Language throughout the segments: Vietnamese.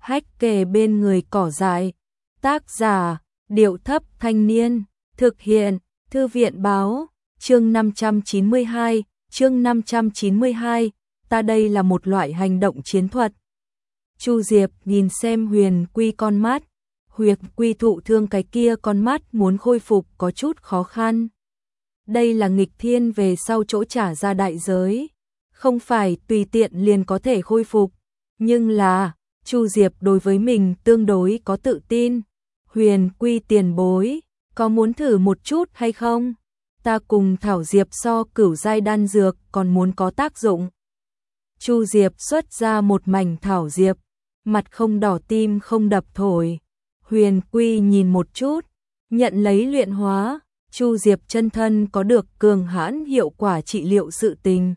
hách kề bên người cỏ dại. Tác giả, Điệu Thấp Thanh Niên. Thực hiện, Thư viện Báo. Chương 592, chương 592, ta đây là một loại hành động chiến thuật. Chu Diệp nhìn xem Huyền Quy con mắt. Huyền Quy thụ thương cái kia con mắt muốn khôi phục có chút khó khăn. Đây là nghịch thiên về sau chỗ trả ra đại giới. Không phải tùy tiện liền có thể khôi phục. Nhưng là, Chu Diệp đối với mình tương đối có tự tin. Huyền Quy tiền bối, có muốn thử một chút hay không? Ta cùng Thảo Diệp so cửu giai đan dược còn muốn có tác dụng. Chu Diệp xuất ra một mảnh Thảo Diệp, mặt không đỏ tim không đập thổi. Huyền Quy nhìn một chút, nhận lấy luyện hóa. Chu Diệp chân thân có được cường hãn hiệu quả trị liệu sự tình.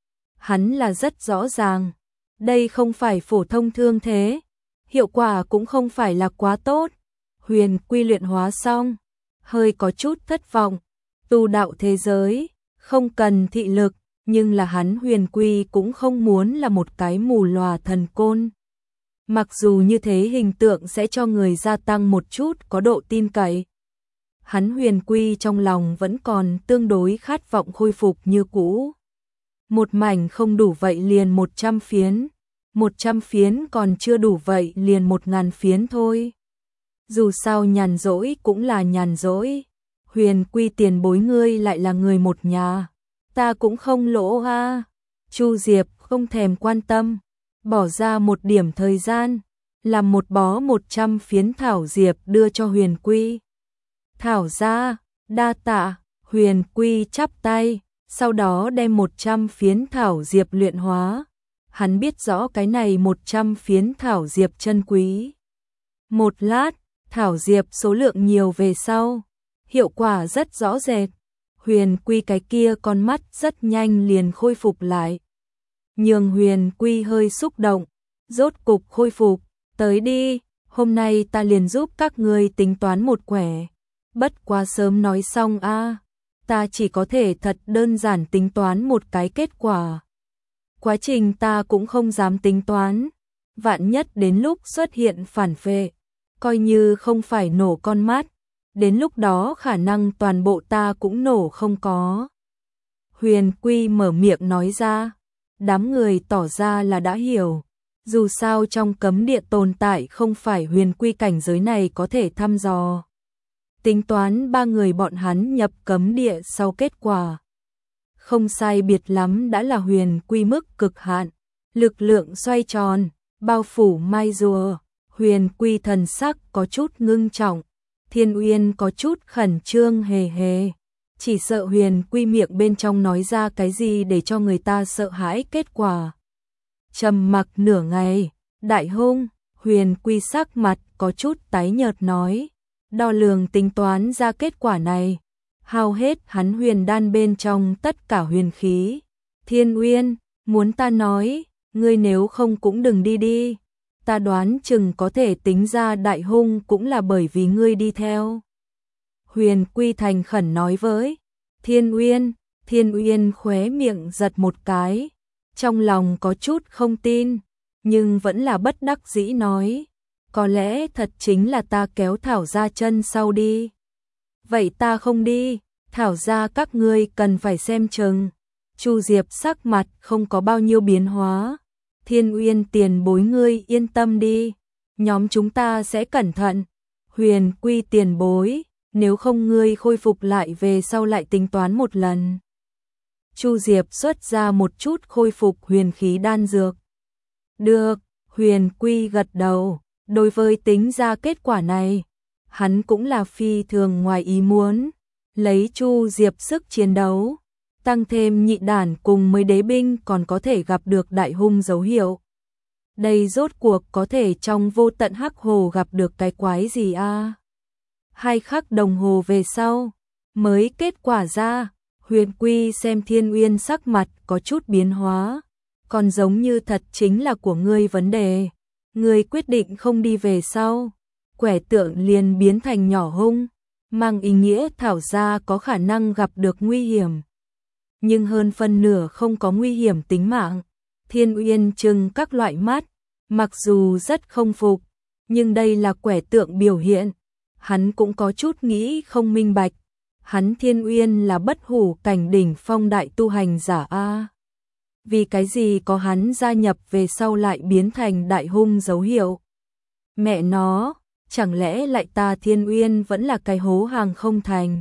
Hắn là rất rõ ràng, đây không phải phổ thông thương thế, hiệu quả cũng không phải là quá tốt. Huyền Quy luyện hóa xong, hơi có chút thất vọng. Tu đạo thế giới, không cần thị lực, nhưng là hắn Huyền Quy cũng không muốn là một cái mù lòa thần côn. Mặc dù như thế hình tượng sẽ cho người gia tăng một chút có độ tin cậy. Hắn Huyền Quy trong lòng vẫn còn tương đối khát vọng khôi phục như cũ. Một mảnh không đủ vậy liền 100 phiến, 100 phiến còn chưa đủ vậy liền 1000 phiến thôi. Dù sao nhàn rỗi cũng là nhàn rỗi. Huyền Quy tiền bối ngươi lại là người một nhà, ta cũng không lỗ ha. Chu Diệp không thèm quan tâm, bỏ ra một điểm thời gian, làm một bó 100 phiến Thảo Diệp đưa cho Huyền Quy. Thảo ra, đa tạ. Huyền Quy chắp tay, sau đó đem 100 phiến Thảo Diệp luyện hóa. Hắn biết rõ cái này 100 phiến Thảo Diệp chân quý. Một lát, Thảo Diệp số lượng nhiều về sau, hiệu quả rất rõ rệt. Huyền Quy cái kia con mắt rất nhanh liền khôi phục lại. Nhường Huyền Quy hơi xúc động, rốt cục khôi phục. Tới đi, hôm nay ta liền giúp các ngươi tính toán một quẻ. Bất quá sớm nói xong a, ta chỉ có thể thật đơn giản tính toán một cái kết quả. Quá trình ta cũng không dám tính toán, vạn nhất đến lúc xuất hiện phản vệ, coi như không phải nổ con mắt, đến lúc đó khả năng toàn bộ ta cũng nổ không có. Huyền Quy mở miệng nói ra, đám người tỏ ra là đã hiểu. Dù sao trong cấm địa tồn tại không phải Huyền Quy cảnh giới này có thể thăm dò. Tính toán 3 người bọn hắn nhập cấm địa sau kết quả. Không sai biệt lắm đã là Huyền Quy mức cực hạn. Lực lượng xoay tròn, bao phủ mai rùa. Huyền Quy thần sắc có chút ngưng trọng. Thiên Uyên có chút khẩn trương hề hề. Chỉ sợ Huyền Quy miệng bên trong nói ra cái gì để cho người ta sợ hãi kết quả. Trầm mặc nửa ngày, đại hung, Huyền Quy sắc mặt có chút tái nhợt nói. Đo lường tính toán ra kết quả này, hao hết hắn huyền đan bên trong tất cả huyền khí. Thiên Uyên, muốn ta nói, ngươi nếu không cũng đừng đi đi. Ta đoán chừng có thể tính ra đại hung cũng là bởi vì ngươi đi theo. Huyền Quy thành khẩn nói với Thiên Uyên. Thiên Uyên khóe miệng giật một cái, trong lòng có chút không tin, nhưng vẫn là bất đắc dĩ nói. Có lẽ thật chính là ta kéo Thảo ra chân sau đi. Vậy ta không đi, Thảo ra các ngươi cần phải xem chừng. Chu Diệp sắc mặt không có bao nhiêu biến hóa. Thiên Uyên tiền bối ngươi yên tâm đi, nhóm chúng ta sẽ cẩn thận. Huyền Quy tiền bối, nếu không ngươi khôi phục lại về sau lại tính toán một lần. Chu Diệp xuất ra một chút khôi phục huyền khí đan dược. Được, Huyền Quy gật đầu. Đối với tính ra kết quả này, hắn cũng là phi thường ngoài ý muốn. Lấy Chu Diệp sức chiến đấu, tăng thêm nhị đản cùng mấy đế binh còn có thể gặp được đại hung dấu hiệu. Đây rốt cuộc có thể trong vô tận hắc hồ gặp được cái quái gì a? 2 khắc đồng hồ về sau, mới kết quả ra. Huyền Quy xem Thiên Uyên sắc mặt có chút biến hóa, còn giống như thật chính là của ngươi vấn đề. Ngươi quyết định không đi về sau, quẻ tượng liền biến thành nhỏ hung, mang ý nghĩa Thảo gia có khả năng gặp được nguy hiểm. Nhưng hơn phân nửa không có nguy hiểm tính mạng. Thiên Uyên trừng các loại mắt, Mặc dù rất không phục, nhưng đây là quẻ tượng biểu hiện. Hắn cũng có chút nghĩ không minh bạch. Hắn Thiên Uyên là bất hủ cảnh đỉnh phong đại tu hành giả a. Vì cái gì có hắn gia nhập về sau lại biến thành đại hung dấu hiệu? Mẹ nó, chẳng lẽ lại ta Thiên Uyên vẫn là cái hố hàng không thành?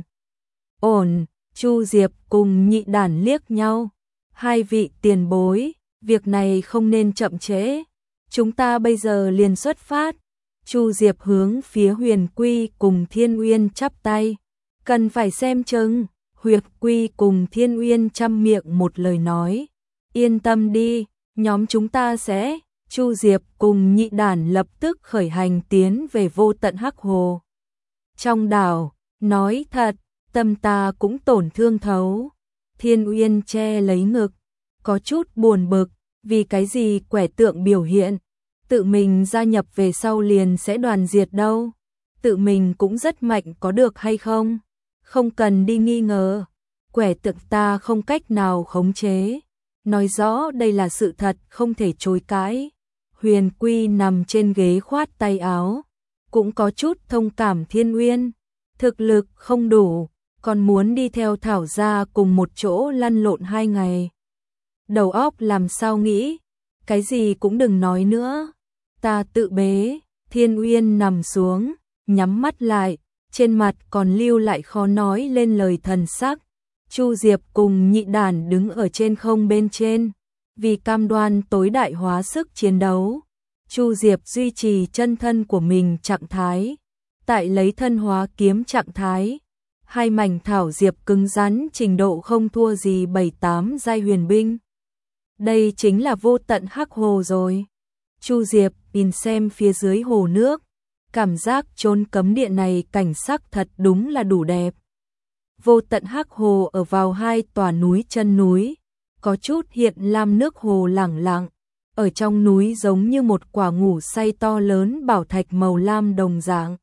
Ổn, Chu Diệp cùng Nhị Đản liếc nhau. Hai vị tiền bối, việc này không nên chậm trễ. Chúng ta bây giờ liền xuất phát. Chu Diệp hướng phía Huyền Quy cùng Thiên Uyên chắp tay. Cần phải xem chừng. Huyền Quy cùng Thiên Uyên chăm miệng một lời nói. Yên tâm đi, nhóm chúng ta sẽ. Chu Diệp cùng Nhị Đản lập tức khởi hành tiến về vô tận Hắc Hồ. Trong đảo, nói thật, tâm ta cũng tổn thương thấu. Thiên Uyên che lấy ngực, có chút buồn bực, vì cái gì quẻ tượng biểu hiện. Tự mình gia nhập về sau liền sẽ đoàn diệt đâu. Tự mình cũng rất mạnh có được hay không? Không cần đi nghi ngờ. Quẻ tượng ta không cách nào khống chế. Nói rõ đây là sự thật không thể chối cãi. Huyền Quy nằm trên ghế khoát tay áo. Cũng có chút thông cảm Thiên Uyên. Thực lực không đủ, còn muốn đi theo Thảo gia cùng một chỗ lăn lộn 2 ngày. Đầu óc làm sao nghĩ? Cái gì cũng đừng nói nữa. Ta tự bế. Thiên Uyên nằm xuống, nhắm mắt lại, trên mặt còn lưu lại khó nói lên lời thần sắc. Chu Diệp cùng Nhị Đản đứng ở trên không bên trên, vì cam đoan tối đại hóa sức chiến đấu. Chu Diệp duy trì chân thân của mình trạng thái, tại lấy thân hóa kiếm trạng thái. Hai mảnh thảo diệp cứng rắn trình độ không thua gì 7-8 giai huyền binh. Đây chính là vô tận Hắc Hồ rồi. Chu Diệp nhìn xem phía dưới hồ nước, cảm giác chốn cấm địa này cảnh sắc thật đúng là đủ đẹp. Vô tận Hắc Hồ ở vào 2 tòa núi chân núi, có chút hiện lam nước hồ lẳng lặng, ở trong núi giống như một quả ngủ say to lớn bảo thạch màu lam đồng dạng.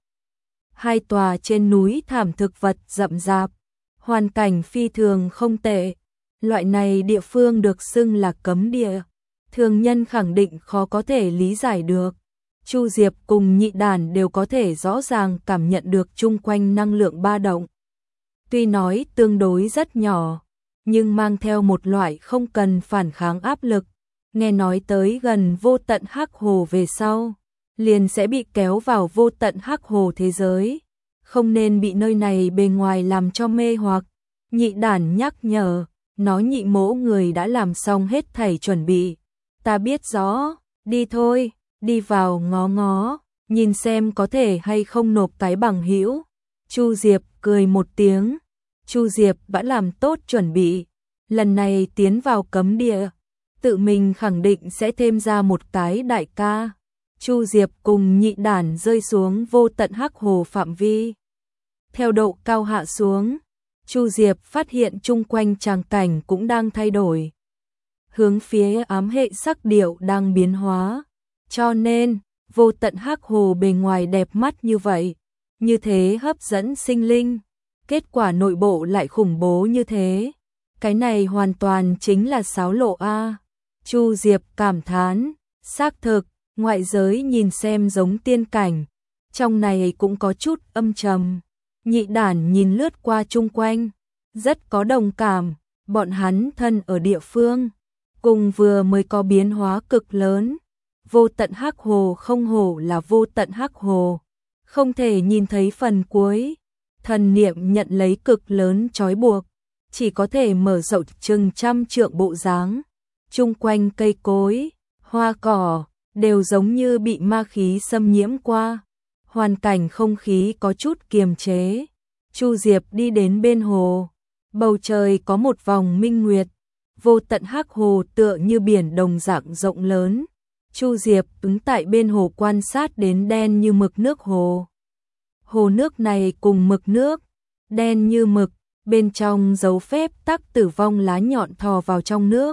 2 tòa trên núi thảm thực vật rậm rạp, hoàn cảnh phi thường không tệ. Loại này địa phương được xưng là cấm địa, thường nhân khẳng định khó có thể lý giải được. Chu Diệp cùng Nhị Đản đều có thể rõ ràng cảm nhận được chung quanh năng lượng ba động. Tuy nói tương đối rất nhỏ, nhưng mang theo một loại không cần phản kháng áp lực. Nghe nói tới gần vô tận Hắc Hồ về sau, liền sẽ bị kéo vào vô tận Hắc Hồ thế giới. Không nên bị nơi này bề ngoài làm cho mê hoặc. Nhị Đản nhắc nhở, nói Nhị mỗ người đã làm xong hết thảy chuẩn bị. Ta biết rõ, đi thôi, đi vào ngó ngó, nhìn xem có thể hay không nộp cái bằng hữu. Chu Diệp cười một tiếng. Chu Diệp đã làm tốt chuẩn bị, lần này tiến vào cấm địa, tự mình khẳng định sẽ thêm ra một cái đại ca. Chu Diệp cùng Nhị Đản rơi xuống vô tận Hắc Hồ phạm vi. Theo độ cao hạ xuống, Chu Diệp phát hiện chung quanh tràng cảnh cũng đang thay đổi. Hướng phía ám hệ sắc điệu đang biến hóa, cho nên vô tận Hắc Hồ bề ngoài đẹp mắt như vậy, như thế hấp dẫn sinh linh. Kết quả nội bộ lại khủng bố như thế. Cái này hoàn toàn chính là xáo lộ a. Chu Diệp cảm thán, xác thực, ngoại giới nhìn xem giống tiên cảnh, trong này cũng có chút âm trầm. Nhị Đản nhìn lướt qua chung quanh, rất có đồng cảm, bọn hắn thân ở địa phương, cùng vừa mới có biến hóa cực lớn. Vô tận Hắc Hồ không hổ là vô tận Hắc Hồ, không thể nhìn thấy phần cuối. Thần niệm nhận lấy cực lớn trói buộc, chỉ có thể mở rộng chừng 100 trượng bộ dáng. Chung quanh cây cối, hoa cỏ, đều giống như bị ma khí xâm nhiễm qua. Hoàn cảnh không khí có chút kiềm chế. Chu Diệp đi đến bên hồ, bầu trời có một vòng minh nguyệt. Vô tận Hắc Hồ tựa như biển đồng dạng rộng lớn. Chu Diệp đứng tại bên hồ quan sát đến đen như mực nước hồ. Hồ nước này cùng mực nước, đen như mực, bên trong dấu phép tắc tử vong lá nhọn thò vào trong nước.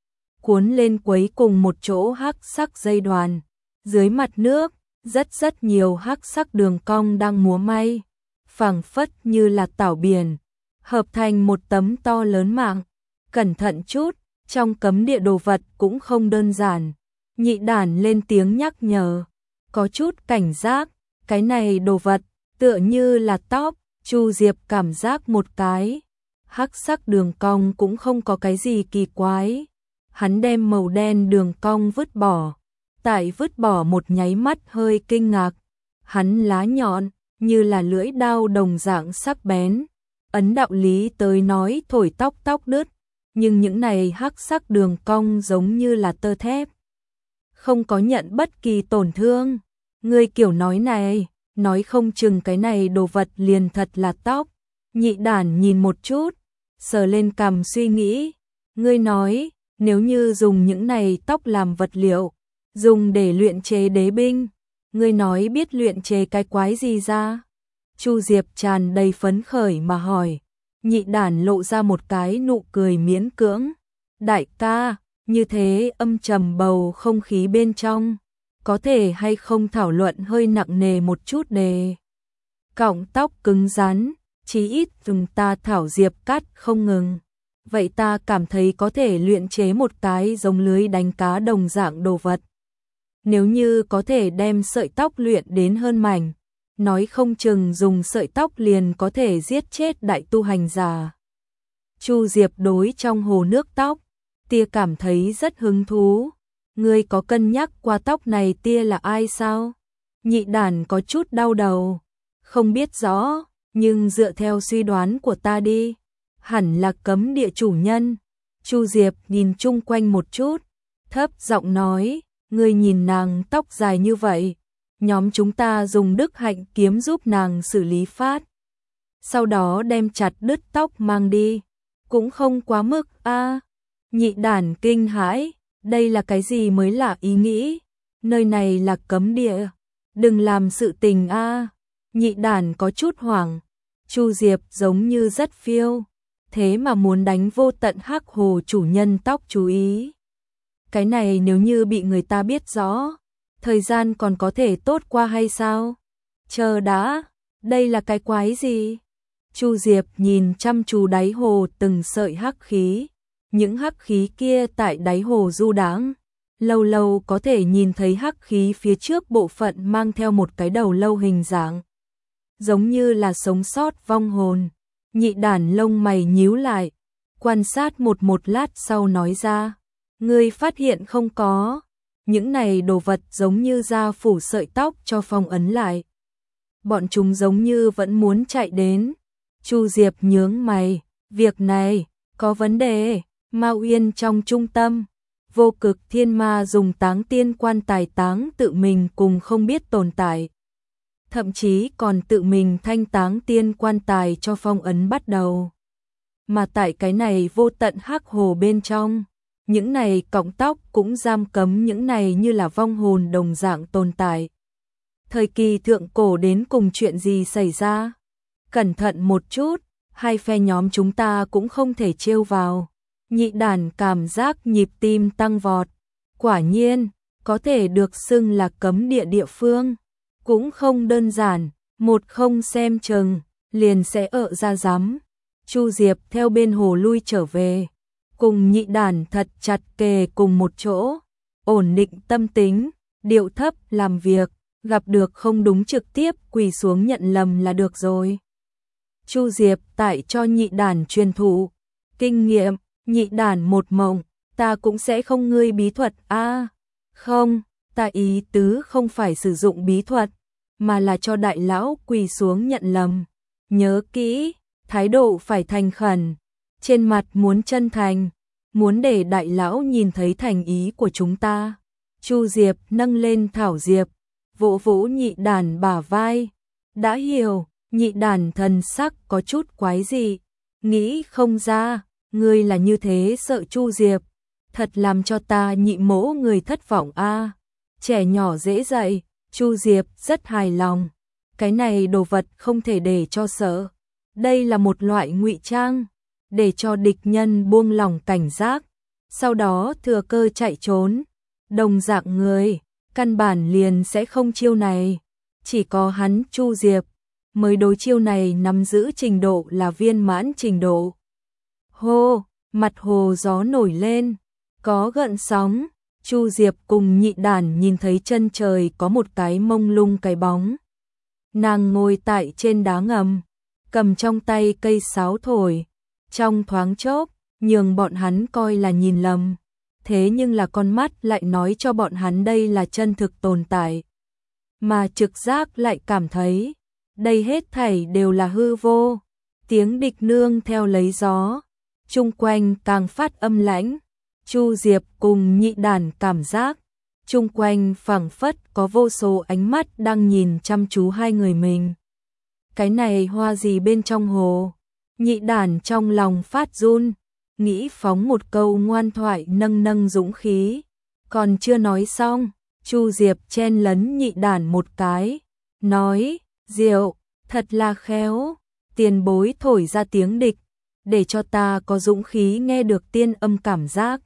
Cuốn lên quấy cùng một chỗ hắc sắc dây đoàn. Dưới mặt nước, rất nhiều hắc sắc đường cong đang múa may, phảng phất như là tảo biển, hợp thành một tấm to lớn mạng. Cẩn thận chút, trong cấm địa đồ vật cũng không đơn giản. Nhị đản lên tiếng nhắc nhở, có chút cảnh giác, cái này đồ vật, tựa như là tóc. Chu Diệp cảm giác một cái, hắc sắc đường cong cũng không có cái gì kỳ quái. Hắn đem màu đen đường cong vứt bỏ, tại vứt bỏ một nháy mắt hơi kinh ngạc. Hắn lá nhọn, như là lưỡi dao đồng dạng sắc bén. Ấn đạo lý tới nói thổi tóc tóc đứt, nhưng những này hắc sắc đường cong giống như là tơ thép, không có nhận bất kỳ tổn thương. Ngươi kiểu nói này, nói không chừng cái này đồ vật liền thật là tóc. Nhị đản nhìn một chút, sờ lên cằm suy nghĩ. Ngươi nói, nếu như dùng những này tóc làm vật liệu, dùng để luyện chế đế binh, ngươi nói biết luyện chế cái quái gì ra? Chu Diệp tràn đầy phấn khởi mà hỏi. Nhị đản lộ ra một cái nụ cười miễn cưỡng. Đại ca, như thế âm trầm bầu không khí bên trong, có thể hay không thảo luận hơi nặng nề một chút đề. Cọng tóc cứng rắn, chí ít dùng ta thảo Diệp cắt không ngừng. Vậy ta cảm thấy có thể luyện chế một cái giống lưới đánh cá đồng dạng đồ vật. Nếu như có thể đem sợi tóc luyện đến hơn mảnh, nói không chừng dùng sợi tóc liền có thể giết chết đại tu hành giả. Chu Diệp đối trong hồ nước tóc, tia cảm thấy rất hứng thú. Ngươi có cân nhắc qua tóc này tia là ai sao? Nhị đản có chút đau đầu. Không biết rõ, nhưng dựa theo suy đoán của ta đi, hẳn là cấm địa chủ nhân. Chu Diệp nhìn chung quanh một chút, thấp giọng nói, ngươi nhìn nàng tóc dài như vậy, nhóm chúng ta dùng đức hạnh kiếm giúp nàng xử lý phát. Sau đó đem chặt đứt tóc mang đi, cũng không quá mức a. Nhị đản kinh hãi, đây là cái gì mới là ý nghĩ, nơi này là cấm địa, đừng làm sự tình a. Nhị đản có chút hoảng, Chu Diệp giống như rất phiêu, thế mà muốn đánh vô tận hắc hồ chủ nhân tóc chú ý. Cái này nếu như bị người ta biết rõ, thời gian còn có thể tốt qua hay sao? Chờ đã, đây là cái quái gì? Chu Diệp nhìn chăm chú đáy hồ từng sợi hắc khí, những hắc khí kia tại đáy hồ du đãng, lâu lâu có thể nhìn thấy hắc khí phía trước bộ phận mang theo một cái đầu lâu hình dạng, giống như là sống sót vong hồn. Nhị đản lông mày nhíu lại, quan sát một lát sau nói ra, ngươi phát hiện không có, những này đồ vật giống như da phủ sợi tóc cho phong ấn lại. Bọn chúng giống như vẫn muốn chạy đến. Chu Diệp nhướng mày, việc này có vấn đề. Ma Uyên trong trung tâm, Vô Cực Thiên Ma dùng táng tiên quan tài táng tự mình cùng không biết tồn tại. Thậm chí còn tự mình thanh táng tiên quan tài cho phong ấn bắt đầu. Mà tại cái này vô tận hắc hồ bên trong, những này cọng tóc cũng giam cấm những này như là vong hồn đồng dạng tồn tại. Thời kỳ thượng cổ đến cùng chuyện gì xảy ra? Cẩn thận một chút, hai phe nhóm chúng ta cũng không thể trêu vào. Nhị đản cảm giác nhịp tim tăng vọt. Quả nhiên, có thể được xưng là cấm địa địa phương. Cũng không đơn giản, một không xem chừng, liền sẽ ợ ra rắm. Chu Diệp theo bên hồ lui trở về, cùng nhị đản thật chặt kề cùng một chỗ, ổn định tâm tính, điệu thấp làm việc, gặp được không đúng trực tiếp quỳ xuống nhận lầm là được rồi. Chu Diệp tại cho nhị đản truyền thụ kinh nghiệm. Nhị đản một mộng, ta cũng sẽ không ngươi bí thuật a. Không, ta ý tứ không phải sử dụng bí thuật, mà là cho đại lão quỳ xuống nhận lầm. Nhớ kỹ, thái độ phải thành khẩn, trên mặt muốn chân thành, muốn để đại lão nhìn thấy thành ý của chúng ta. Chu Diệp nâng lên thảo diệp, vỗ vỗ nhị đản bả vai. Đã hiểu. Nhị đản thần sắc có chút quái dị, nghĩ không ra. Ngươi là như thế sợ Chu Diệp, thật làm cho ta nhị mỗ người thất vọng a. Trẻ nhỏ dễ dạy, Chu Diệp rất hài lòng. Cái này đồ vật không thể để cho sợ. Đây là một loại ngụy trang, để cho địch nhân buông lỏng cảnh giác, sau đó thừa cơ chạy trốn. Đồng dạng người, căn bản liền sẽ không chiêu này. Chỉ có hắn Chu Diệp mới đối chiêu này nắm giữ trình độ là viên mãn trình độ. Hô, mặt hồ gió nổi lên, có gợn sóng, Chu Diệp cùng Nhị Đản nhìn thấy chân trời có một cái mông lung cái bóng. Nàng ngồi tại trên đá ngầm, cầm trong tay cây sáo thổi, trong thoáng chốc, nhường bọn hắn coi là nhìn lầm. Thế nhưng là con mắt lại nói cho bọn hắn đây là chân thực tồn tại. Mà trực giác lại cảm thấy, đây hết thảy đều là hư vô. Tiếng địch nương theo lấy gió, chung quanh càng phát âm lãnh. Chu Diệp cùng Nhị Đản cảm giác, chung quanh phảng phất có vô số ánh mắt đang nhìn chăm chú hai người mình. Cái này hoa gì bên trong hồ? Nhị Đản trong lòng phát run, nghĩ phóng một câu ngoan thoại nâng nâng dũng khí. Còn chưa nói xong, Chu Diệp chen lấn Nhị Đản một cái, nói, Diệu, thật là khéo, tiền bối thổi ra tiếng địch, để cho ta có dũng khí nghe được tiên âm cảm giác.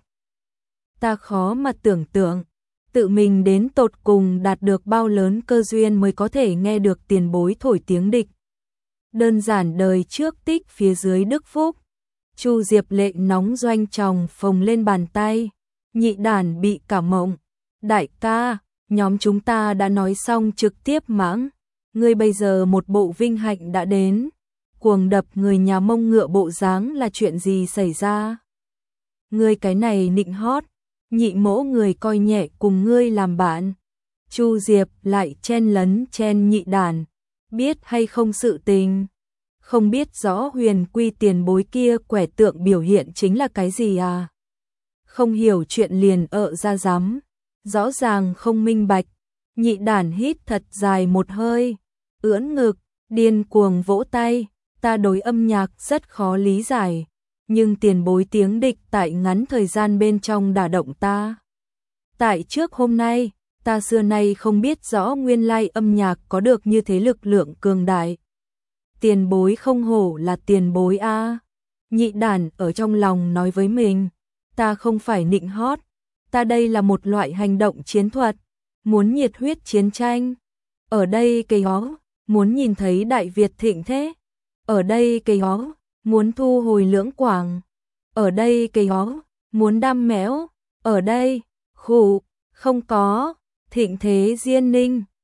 Ta khó mà tưởng tượng, tự mình đến tột cùng đạt được bao lớn cơ duyên mới có thể nghe được tiền bối thổi tiếng địch. Đơn giản đời trước tích phía dưới đức phúc. Chu Diệp lệ nóng doanh tròng phồng lên bàn tay. Nhị Đản bị cảm mộng. Đại ca, nhóm chúng ta đã nói xong trực tiếp mãng. Ngươi bây giờ một bộ vinh hạnh đã đến. Cuồng đập người nhà Mông ngựa bộ dáng là chuyện gì xảy ra? Ngươi cái này nịnh hót. Nhị mỗ người coi nhẹ cùng ngươi làm bạn. Chu Diệp lại chen lấn chen Nhị Đản. Biết hay không sự tình? Không biết rõ huyền quy tiền bối kia quẻ tượng biểu hiện chính là cái gì à? Không hiểu chuyện liền ra dám. Rõ ràng không minh bạch. Nhị Đản hít thật dài một hơi, ưỡn ngực, điên cuồng vỗ tay. Ta đối âm nhạc rất khó lý giải, nhưng tiền bối tiếng địch tại ngắn thời gian bên trong đả động ta. Tại trước hôm nay, ta xưa nay không biết rõ nguyên lai âm nhạc có được như thế lực lượng cường đại. Tiền bối không hổ là tiền bối a. Nhị Đản ở trong lòng nói với mình, ta không phải nịnh hót, ta đây là một loại hành động chiến thuật, muốn nhiệt huyết chiến tranh. Ở đây cây ó, muốn nhìn thấy Đại Việt thịnh thế. Ở đây cây ó, muốn thu hồi Lưỡng Quảng. Ở đây cây ó, muốn đam méo. Ở đây, khụ, không có, thịnh thế Diên Ninh.